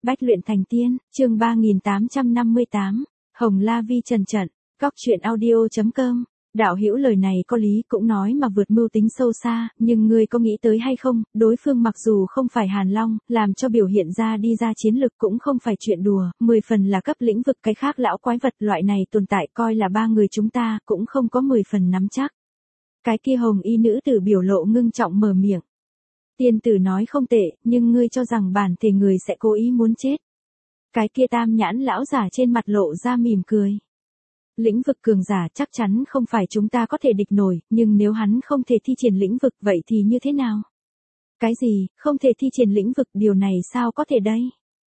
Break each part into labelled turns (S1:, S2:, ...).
S1: Bách luyện thành tiên, chương 3858, Hồng La Vi trần trận, Cóc truyện audio.com. Đạo hữu lời này có lý cũng nói mà vượt mưu tính sâu xa, nhưng ngươi có nghĩ tới hay không, đối phương mặc dù không phải Hàn Long, làm cho biểu hiện ra đi ra chiến lực cũng không phải chuyện đùa, 10 phần là cấp lĩnh vực cái khác lão quái vật loại này tồn tại coi là ba người chúng ta cũng không có 10 phần nắm chắc. Cái kia hồng y nữ tử biểu lộ ngưng trọng mở miệng. Tiên tử nói không tệ, nhưng ngươi cho rằng bản thể người sẽ cố ý muốn chết. Cái kia tam nhãn lão giả trên mặt lộ ra mỉm cười. Lĩnh vực cường giả chắc chắn không phải chúng ta có thể địch nổi, nhưng nếu hắn không thể thi triển lĩnh vực vậy thì như thế nào? Cái gì, không thể thi triển lĩnh vực, điều này sao có thể đây?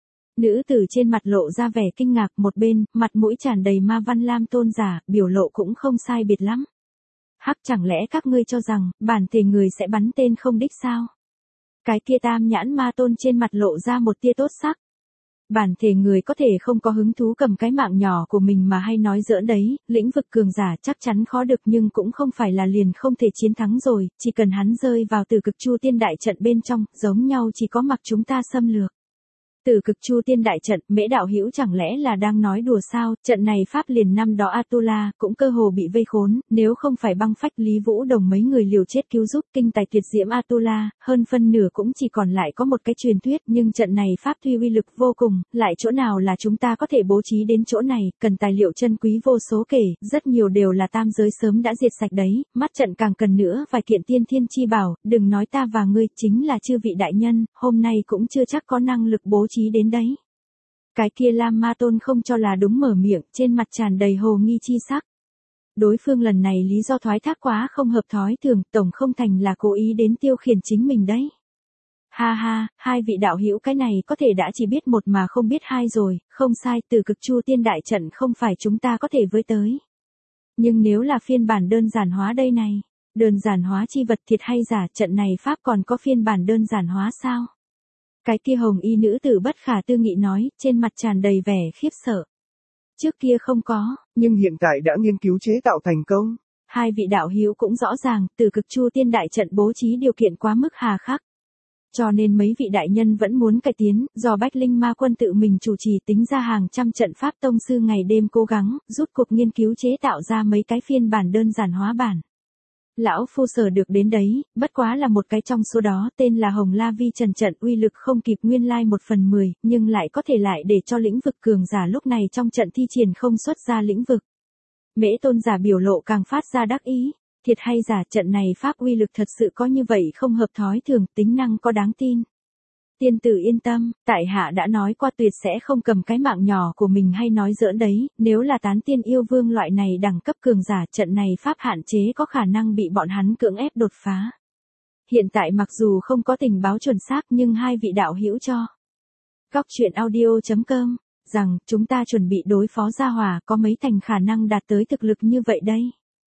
S1: Nữ tử trên mặt lộ ra vẻ kinh ngạc, một bên, mặt mũi tràn đầy ma văn lam tôn giả, biểu lộ cũng không sai biệt lắm. Hắc, chẳng lẽ các ngươi cho rằng, bản thể người sẽ bắn tên không đích sao? Cái kia tam nhãn ma tôn trên mặt lộ ra một tia tốt sắc. Bản thể người có thể không có hứng thú cầm cái mạng nhỏ của mình mà hay nói giỡn đấy, lĩnh vực cường giả chắc chắn khó được nhưng cũng không phải là liền không thể chiến thắng rồi, chỉ cần hắn rơi vào Tử Cực Chu Tiên đại trận bên trong, giống nhau chỉ có mặc chúng ta xâm lược. Tử Cực Chu Tiên đại trận, Mễ đạo hữu chẳng lẽ là đang nói đùa sao? Trận này pháp liền năm đó Atula cũng cơ hồ bị vây khốn, nếu không phải băng phách Lý Vũ Đồng mấy người liều chết cứu giúp kinh tài tuyệt diễm Atula, hơn phân nửa cũng chỉ còn lại có một cái truyền thuyết, nhưng trận này pháp tuy uy lực vô cùng, lại chỗ nào là chúng ta có thể bố trí đến chỗ này, cần tài liệu chân quý vô số kể, rất nhiều đều là tam giới sớm đã diệt sạch đấy, mắt trận càng cần nữa vài kiện tiên thiên chi bảo, đừng nói ta và ngươi, chính là chư vị đại nhân, hôm nay cũng chưa chắc có năng lực bố trí đến đấy. Cái kia Lam Ma Tôn không cho là đúng mở miệng, trên mặt tràn đầy hồ nghi chi sắc. Đối phương lần này lý do thoái thác quá không hợp thói thường, tổng không thành là cố ý đến tiêu khiển chính mình đấy. Ha ha, hai vị đạo hữu cái này có thể đã chỉ biết một mà không biết hai rồi, không sai, Tử Cực Chu Tiên đại trận không phải chúng ta có thể với tới. Nhưng nếu là phiên bản đơn giản hóa đây này, đơn giản hóa chi vật thiệt hay giả, trận này pháp còn có phiên bản đơn giản hóa sao? Cái kia hồng y nữ tử bất khả tư nghị nói, trên mặt tràn đầy vẻ khiếp sợ. Trước kia không có,
S2: nhưng hiện tại đã nghiên cứu chế tạo thành công.
S1: Hai vị đạo hữu cũng rõ ràng, Tử Cực Chu Tiên đại trận bố trí điều kiện quá mức hà khắc. Cho nên mấy vị đại nhân vẫn muốn cải tiến, do Bách Linh Ma Quân tự mình chủ trì tính ra hàng trăm trận pháp tông sư ngày đêm cố gắng, rút cuộc nghiên cứu chế tạo ra mấy cái phiên bản đơn giản hóa bản. Lão phu sở được đến đấy, bất quá là một cái trong số đó, tên là Hồng La Vi trần trận, uy lực không kịp nguyên lai 1/10, nhưng lại có thể lại để cho lĩnh vực cường giả lúc này trong trận thi triển không xuất ra lĩnh vực. Mễ tôn giả biểu lộ càng phát ra đắc ý, thiệt hay giả, trận này pháp uy lực thật sự có như vậy không hợp thói thường, tính năng có đáng tin. Tiên tử yên tâm, tại hạ đã nói qua tuyệt sẽ không cầm cái mạng nhỏ của mình hay nói giỡn đấy, nếu là tán tiên yêu vương loại này đẳng cấp cường giả, trận này pháp hạn chế có khả năng bị bọn hắn cưỡng ép đột phá. Hiện tại mặc dù không có tình báo chuẩn xác nhưng hai vị đạo hữu cho Cóc truyện audio.com rằng chúng ta chuẩn bị đối phó gia hỏa có mấy thành khả năng đạt tới thực lực như vậy đây.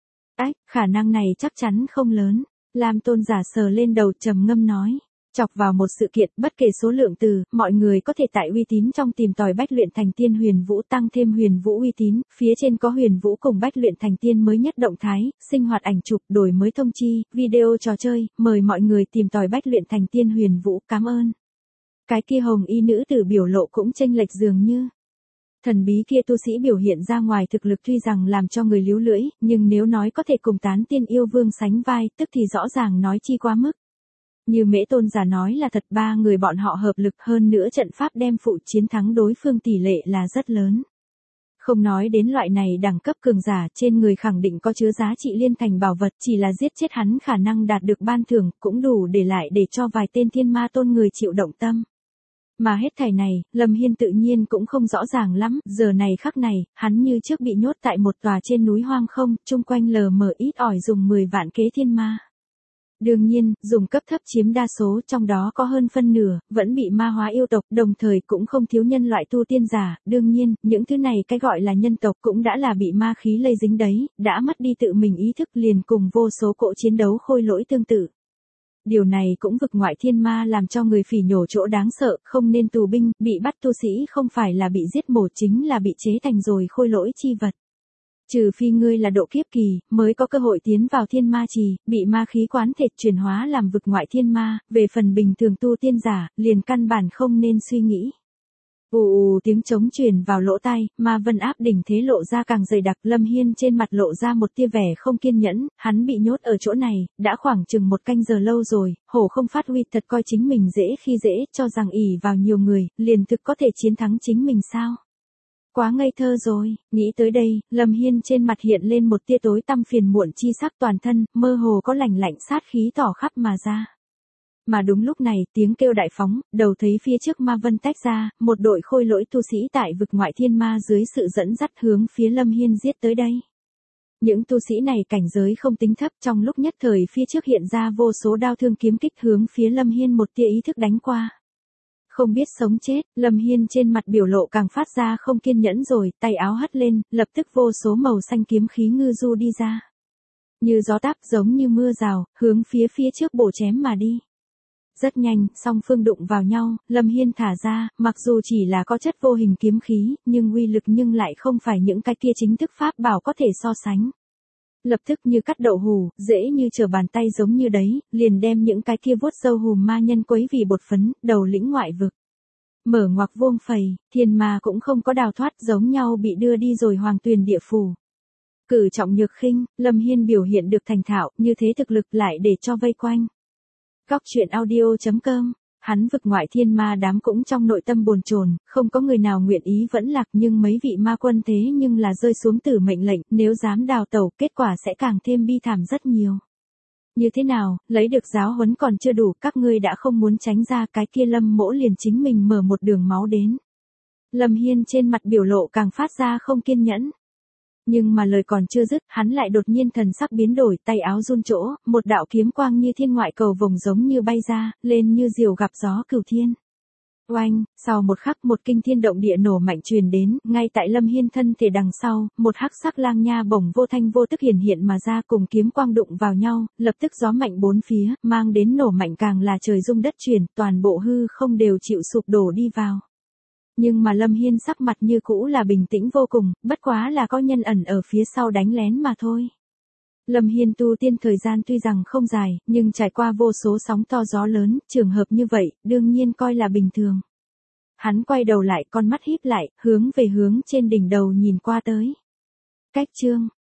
S1: Khả năng này chắc chắn không lớn. Lam tôn giả sờ lên đầu trầm ngâm nói. Chọc vào một sự kiện, bất kể số lượng từ, mọi người có thể tại uy tín trong tìm tòi Bách luyện thành tiên Huyền Vũ, tăng thêm Huyền Vũ uy tín, phía trên có Huyền Vũ cùng Bách luyện thành tiên mới nhất động thái, sinh hoạt ảnh chụp, đổi mới thông chi, video trò chơi, mời mọi người tìm tòi Bách luyện thành tiên Huyền Vũ, cảm ơn. Cái kia hồng y nữ tử biểu lộ cũng chênh lệch dường như. Thần bí kia tu sĩ biểu hiện ra ngoài thực lực tuy rằng làm cho người líu lưỡi, nhưng nếu nói có thể cùng tán tiên yêu vương sánh vai, tức thì rõ ràng nói chi quá mức. Như Mễ tôn giả nói là thật, ba người bọn họ hợp lực, hơn nữa trận pháp đem phụ chiến thắng đối phương tỷ lệ là rất lớn. Không nói đến loại này đẳng cấp cường giả, trên người khẳng định có chứa giá trị liên thành bảo vật, chỉ là giết chết hắn khả năng đạt được ban thưởng, cũng đủ để lại để cho vài tên thiên ma tôn người chịu động tâm. Mà hết thảy này, Lâm Hiên tự nhiên cũng không rõ ràng lắm, giờ này khắc này, hắn như trước bị nhốt tại một tòa trên núi hoang không, chung quanh lờ mờ ít ỏi dùng 10 vạn kế thiên ma. Đương nhiên, dùng cấp thấp chiếm đa số, trong đó có hơn phân nửa, vẫn bị ma hóa yêu tộc, đồng thời cũng không thiếu nhân loại tu tiên giả, đương nhiên, những thứ này cái gọi là nhân tộc cũng đã là bị ma khí lây dính đấy, đã mất đi tự mình ý thức liền cùng vô số cỗ chiến đấu khôi lỗi tương tự. Điều này cũng vực ngoại thiên ma làm cho người phỉ nhổ chỗ đáng sợ, không nên tù binh, bị bắt tu sĩ không phải là bị giết mổ chính là bị chế thành rồi khôi lỗi chi vật. Trừ phi ngươi là độ kiếp kỳ, mới có cơ hội tiến vào thiên ma trì, bị ma khí quán thể chuyển hóa làm vực ngoại thiên ma, về phần bình thường tu tiên giả, liền căn bản không nên suy nghĩ. Tiếng trống truyền vào lỗ tai, ma vân áp đỉnh thế lộ ra càng dày đặc. Lâm Hiên trên mặt lộ ra một tia vẻ không kiên nhẫn, hắn bị nhốt ở chỗ này, đã khoảng chừng 1 canh giờ lâu rồi, hổ không phát huy thật coi chính mình dễ khi dễ, cho rằng ỷ vào nhiều người, liền thực có thể chiến thắng chính mình sao? Quá ngây thơ rồi, nghĩ tới đây, Lâm Hiên trên mặt hiện lên một tia tối tăm phiền muộn chi sắc, toàn thân, mơ hồ có lạnh lạnh sát khí tỏ khắp mà ra. Mà đúng lúc này, tiếng kêu đại phóng, đầu thấy phía trước ma vân tách ra, một đội khôi lỗi tu sĩ tại vực ngoại thiên ma dưới sự dẫn dắt hướng phía Lâm Hiên giết tới đây. Những tu sĩ này cảnh giới không tính thấp, trong lúc nhất thời phía trước hiện ra vô số đao thương kiếm kích hướng phía Lâm Hiên một tia ý thức đánh qua. Không biết sống chết, Lâm Hiên trên mặt biểu lộ càng phát ra không kiên nhẫn rồi, tay áo hất lên, lập tức vô số màu xanh kiếm khí ngư du đi ra. Như gió táp giống như mưa rào, hướng phía trước bổ chém mà đi. Rất nhanh, song phương đụng vào nhau, Lâm Hiên thả ra, mặc dù chỉ là có chất vô hình kiếm khí, nhưng uy lực nhưng lại không phải những cái kia chính thức pháp bảo có thể so sánh. Lập tức như cắt đậu hù, dễ như trở bàn tay giống như đấy, liền đem những cái kia vuốt râu hùm ma nhân quấy vì bột phấn, đầu lĩnh ngoại vực. Mở ngoặc vuông phầy, thiên ma cũng không có đào thoát, giống nhau bị đưa đi rồi hoàng tuyền địa phủ. Cử trọng nhược khinh, Lâm Hiên biểu hiện được thành thạo, như thế thực lực lại để cho vây quanh. Góc truyện audio.com. Hắn vực ngoại thiên ma đám cũng trong nội tâm bồn chồn, không có người nào nguyện ý vẫn lạc, nhưng mấy vị ma quân thế nhưng là rơi xuống tử mệnh lệnh, nếu dám đào tẩu, kết quả sẽ càng thêm bi thảm rất nhiều. Như thế nào, lấy được giáo huấn còn chưa đủ, các ngươi đã không muốn tránh ra, cái kia Lâm mỗ liền chính mình mở một đường máu đến. Lâm Hiên trên mặt biểu lộ càng phát ra không kiên nhẫn. Nhưng mà lời còn chưa dứt, hắn lại đột nhiên thần sắc biến đổi, tay áo run chỗ, một đạo kiếm quang như thiên ngoại cầu vồng giống như bay ra, lên như diều gặp gió cửu thiên. Oanh, sau một khắc một kinh thiên động địa nổ mạnh truyền đến, ngay tại Lâm Hiên thân thể đằng sau, một hắc sắc lang nha bổng vô thanh vô tức hiển hiện mà ra, cùng kiếm quang đụng vào nhau, lập tức gió mạnh bốn phía, mang đến nổ mạnh càng là trời rung đất chuyển, toàn bộ hư không đều chịu sụp đổ đi vào. Nhưng mà Lâm Hiên sắc mặt như cũ là bình tĩnh vô cùng, bất quá là có nhân ẩn ở phía sau đánh lén mà thôi. Lâm Hiên tu tiên thời gian tuy rằng không dài, nhưng trải qua vô số sóng to gió lớn, trường hợp như vậy, đương nhiên coi là bình thường. Hắn quay đầu lại, con mắt híp lại, hướng về hướng trên đỉnh đầu nhìn qua tới. Cách chương